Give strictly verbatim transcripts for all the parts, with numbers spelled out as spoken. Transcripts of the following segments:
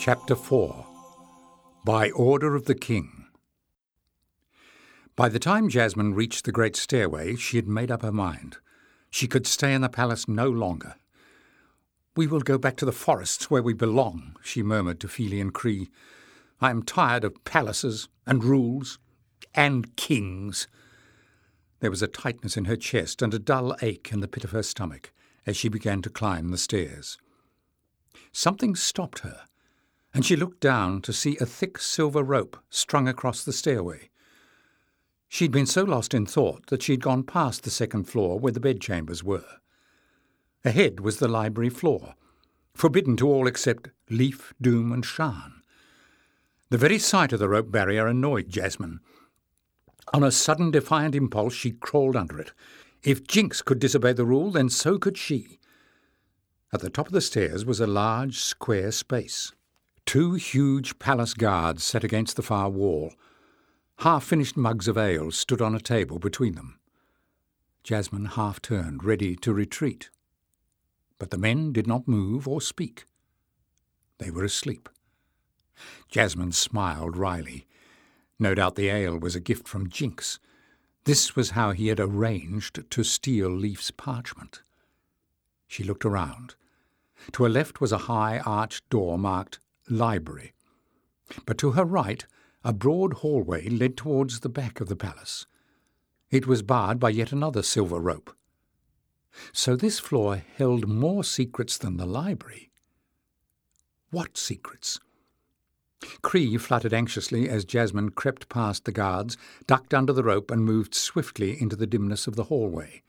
Chapter four. By Order of the King. By the time Jasmine reached the great stairway, she had made up her mind. She could stay in the palace no longer. "We will go back to the forests where we belong," she murmured to Fili and Cree. "I am tired of palaces and rules and kings." There was a tightness in her chest and a dull ache in the pit of her stomach as she began to climb the stairs. Something stopped her, and she looked down to see a thick silver rope strung across the stairway. She'd been so lost in thought that she'd gone past the second floor where the bedchambers were. Ahead was the library floor, forbidden to all except Leaf, Doom and Shan. The very sight of the rope barrier annoyed Jasmine. On a sudden defiant impulse she crawled under it. If Jinx could disobey the rule, then so could she. At the top of the stairs was a large square space. Two huge palace guards sat against the far wall. Half-finished mugs of ale stood on a table between them. Jasmine half-turned, ready to retreat. But the men did not move or speak. They were asleep. Jasmine smiled wryly. No doubt the ale was a gift from Jinx. This was how he had arranged to steal Leaf's parchment. She looked around. To her left was a high arched door marked Library. But to her right, a broad hallway led towards the back of the palace. It was barred by yet another silver rope. So this floor held more secrets than the library. What secrets? Cree fluttered anxiously as Jasmine crept past the guards, ducked under the rope and moved swiftly into the dimness of the hallway.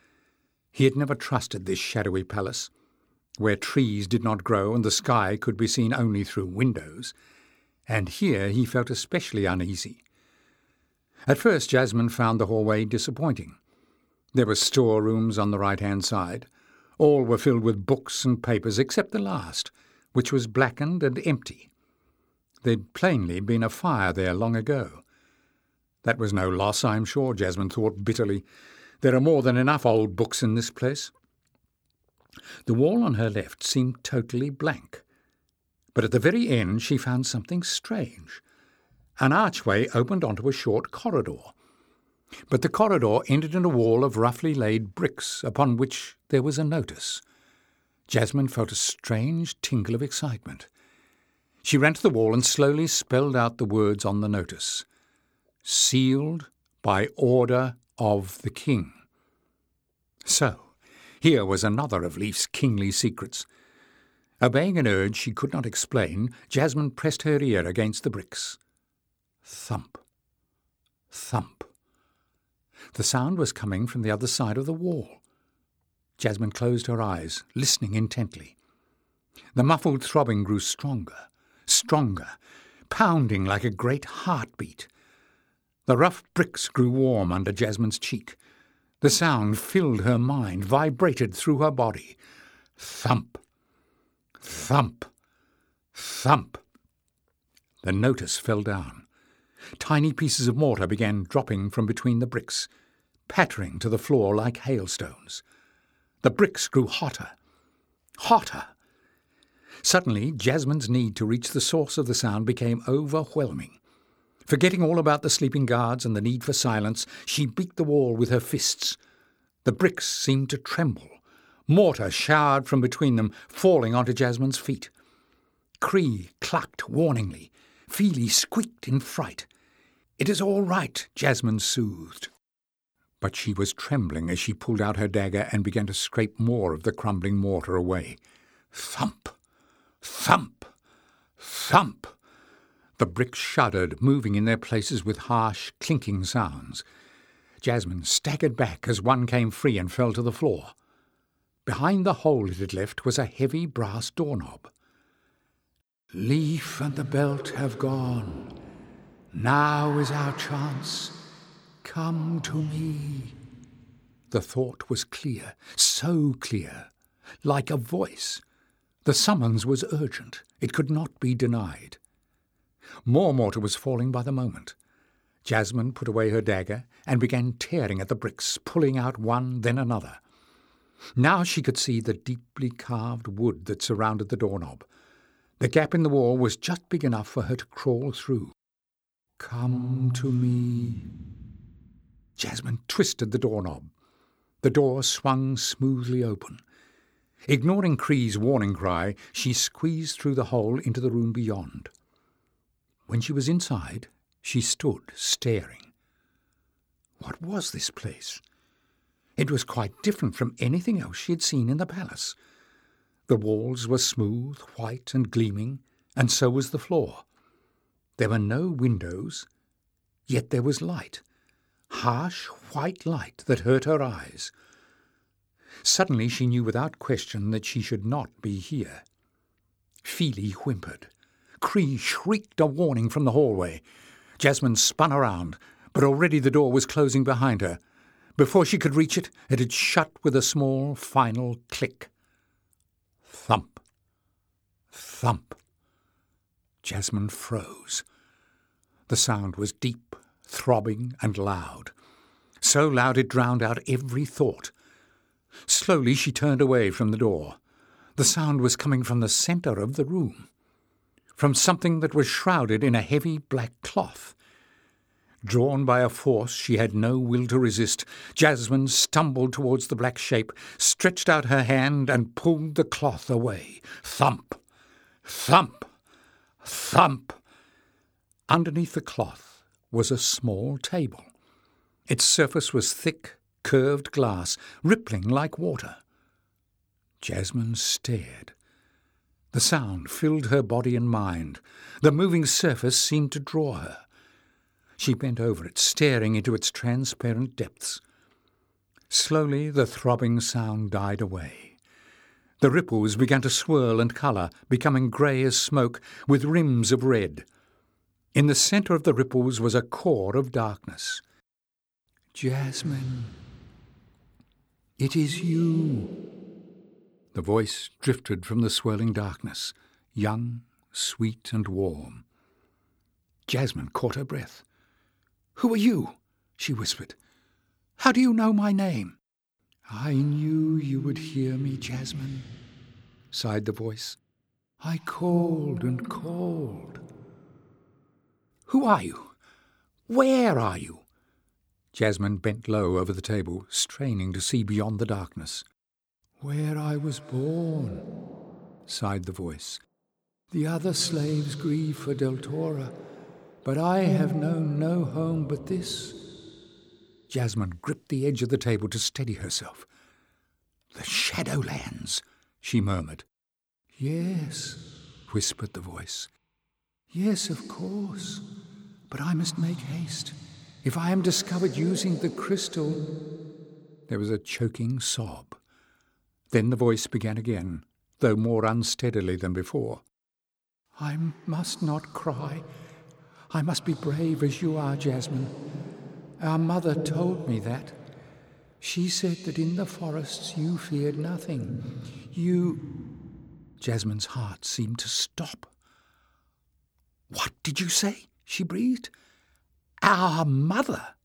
He had never trusted this shadowy palace, where trees did not grow and the sky could be seen only through windows, and here he felt especially uneasy. At first Jasmine found the hallway disappointing. There were storerooms on the right-hand side. All were filled with books and papers except the last, which was blackened and empty. There'd plainly been a fire there long ago. That was no loss, I'm sure, Jasmine thought bitterly. There are more than enough old books in this place. The wall on her left seemed totally blank. But at the very end she found something strange. An archway opened onto a short corridor. But the corridor ended in a wall of roughly laid bricks, upon which there was a notice. Jasmine felt a strange tingle of excitement. She ran to the wall and slowly spelled out the words on the notice. "Sealed by order of the King." So, here was another of Leaf's kingly secrets. Obeying an urge she could not explain, Jasmine pressed her ear against the bricks. Thump. Thump. The sound was coming from the other side of the wall. Jasmine closed her eyes, listening intently. The muffled throbbing grew stronger, stronger, pounding like a great heartbeat. The rough bricks grew warm under Jasmine's cheek. The sound filled her mind, vibrated through her body. Thump. Thump. Thump. The notice fell down. Tiny pieces of mortar began dropping from between the bricks, pattering to the floor like hailstones. The bricks grew hotter, hotter. Suddenly, Jasmine's need to reach the source of the sound became overwhelming. Forgetting all about the sleeping guards and the need for silence, she beat the wall with her fists. The bricks seemed to tremble. Mortar showered from between them, falling onto Jasmine's feet. Cree clucked warningly. Fili squeaked in fright. "It is all right," Jasmine soothed. But she was trembling as she pulled out her dagger and began to scrape more of the crumbling mortar away. Thump! Thump! Thump! The bricks shuddered, moving in their places with harsh, clinking sounds. Jasmine staggered back as one came free and fell to the floor. Behind the hole it had left was a heavy brass doorknob. "Leaf and the belt have gone. Now is our chance. Come to me." The thought was clear, so clear, like a voice. The summons was urgent. It could not be denied. More mortar was falling by the moment. Jasmine put away her dagger and began tearing at the bricks, pulling out one, then another. Now she could see the deeply carved wood that surrounded the doorknob. The gap in the wall was just big enough for her to crawl through. "Come to me." Jasmine twisted the doorknob. The door swung smoothly open. Ignoring Cree's warning cry, she squeezed through the hole into the room beyond. When she was inside, she stood staring. What was this place? It was quite different from anything else she had seen in the palace. The walls were smooth, white and gleaming, and so was the floor. There were no windows, yet there was light, harsh white light that hurt her eyes. Suddenly she knew without question that she should not be here. Feely whimpered. Cree shrieked a warning from the hallway. Jasmine spun around, but already the door was closing behind her. Before she could reach it, it had shut with a small final click. Thump. Thump. Jasmine froze. The sound was deep, throbbing and loud. So loud it drowned out every thought. Slowly she turned away from the door. The sound was coming from the centre of the room, from something that was shrouded in a heavy black cloth. Drawn by a force she had no will to resist, Jasmine stumbled towards the black shape, stretched out her hand and pulled the cloth away. Thump! Thump! Thump! Underneath the cloth was a small table. Its surface was thick, curved glass, rippling like water. Jasmine stared. The sound filled her body and mind. The moving surface seemed to draw her. She bent over it, staring into its transparent depths. Slowly the throbbing sound died away. The ripples began to swirl and colour, becoming grey as smoke, with rims of red. In the centre of the ripples was a core of darkness. "Jasmine, it is you." The voice drifted from the swirling darkness, young, sweet and warm. Jasmine caught her breath. "Who are you?" she whispered. "How do you know my name?" "I knew you would hear me, Jasmine," sighed the voice. "I called and called." "Who are you? Where are you?" Jasmine bent low over the table, straining to see beyond the darkness. "Where I was born," sighed the voice. "The other slaves grieve for Deltora, but I have known no home but this." Jasmine gripped the edge of the table to steady herself. "The Shadowlands," she murmured. "Yes," whispered the voice. "Yes, of course. But I must make haste. If I am discovered using the crystal—" There was a choking sob. Then the voice began again, though more unsteadily than before. "I must not cry. I must be brave as you are, Jasmine. Our mother told me that. She said that in the forests you feared nothing. You—" Jasmine's heart seemed to stop. "What did you say?" she breathed. "Our mother!"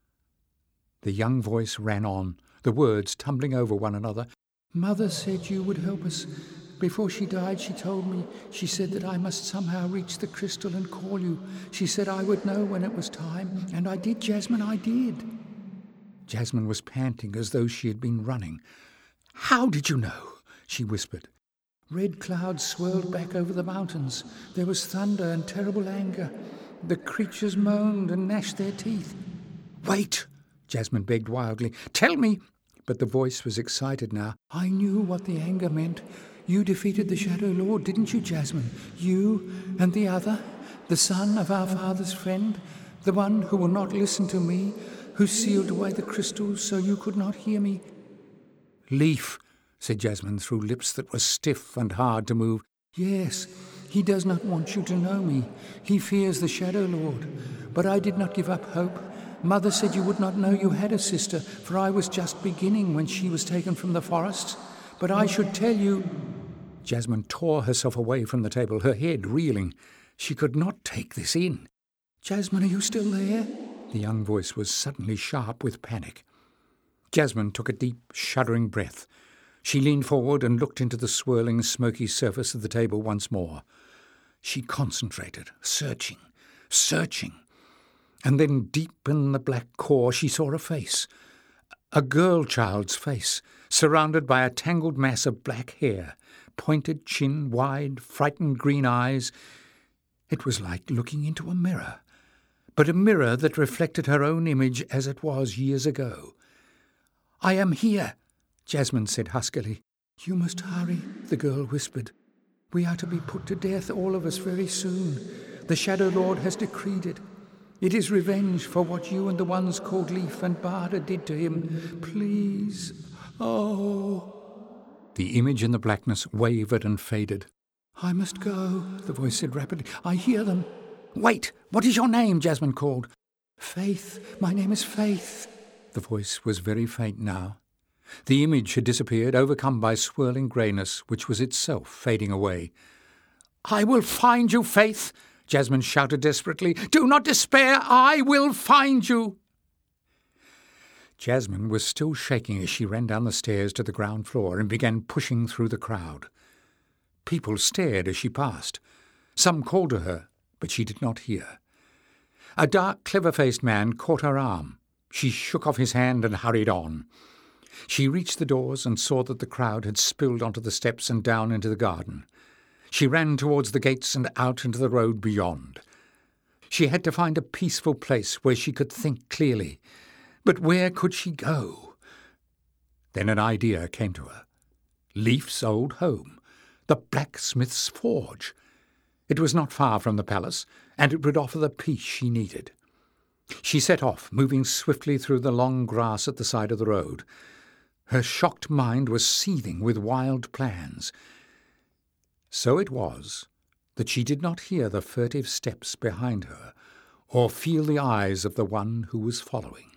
The young voice ran on, the words tumbling over one another. "Mother said you would help us. Before she died, she told me, she said that I must somehow reach the crystal and call you. She said I would know when it was time, and I did, Jasmine, I did." Jasmine was panting as though she had been running. "How did you know?" she whispered. "Red clouds swirled back over the mountains. There was thunder and terrible anger. The creatures moaned and gnashed their teeth." "Wait," Jasmine begged wildly. "Tell me—" But the voice was excited now. "I knew what the anger meant. You defeated the Shadow Lord, didn't you, Jasmine? You and the other, the son of our father's friend, the one who will not listen to me, who sealed away the crystals so you could not hear me." "Leaf," said Jasmine through lips that were stiff and hard to move. "Yes, he does not want you to know me. He fears the Shadow Lord. But I did not give up hope. Mother said you would not know you had a sister, for I was just beginning when she was taken from the forests. But I should tell you—" Jasmine tore herself away from the table, her head reeling. She could not take this in. "Jasmine, are you still there?" The young voice was suddenly sharp with panic. Jasmine took a deep, shuddering breath. She leaned forward and looked into the swirling, smoky surface of the table once more. She concentrated, searching, searching. And then deep in the black core she saw a face, a girl-child's face, surrounded by a tangled mass of black hair, pointed chin, wide, frightened green eyes. It was like looking into a mirror, but a mirror that reflected her own image as it was years ago. "I am here," Jasmine said huskily. "You must hurry," the girl whispered. "We are to be put to death, all of us, very soon. The Shadow Lord has decreed it. It is revenge for what you and the ones called Leaf and Barda did to him. Please, oh." The image in the blackness wavered and faded. "I must go," the voice said rapidly. "I hear them." "Wait! What is your name?" Jasmine called. "Faith. My name is Faith." The voice was very faint now. The image had disappeared, overcome by swirling greyness, which was itself fading away. "I will find you, Faith!" Jasmine shouted desperately. "Do not despair! I will find you!" Jasmine was still shaking as she ran down the stairs to the ground floor and began pushing through the crowd. People stared as she passed. Some called to her, but she did not hear. A dark, clever-faced man caught her arm. She shook off his hand and hurried on. She reached the doors and saw that the crowd had spilled onto the steps and down into the garden. She ran towards the gates and out into the road beyond. She had to find a peaceful place where she could think clearly. But where could she go? Then an idea came to her. Leaf's old home, the blacksmith's forge. It was not far from the palace, and it would offer the peace she needed. She set off, moving swiftly through the long grass at the side of the road. Her shocked mind was seething with wild plans. So it was that she did not hear the furtive steps behind her, or feel the eyes of the one who was following.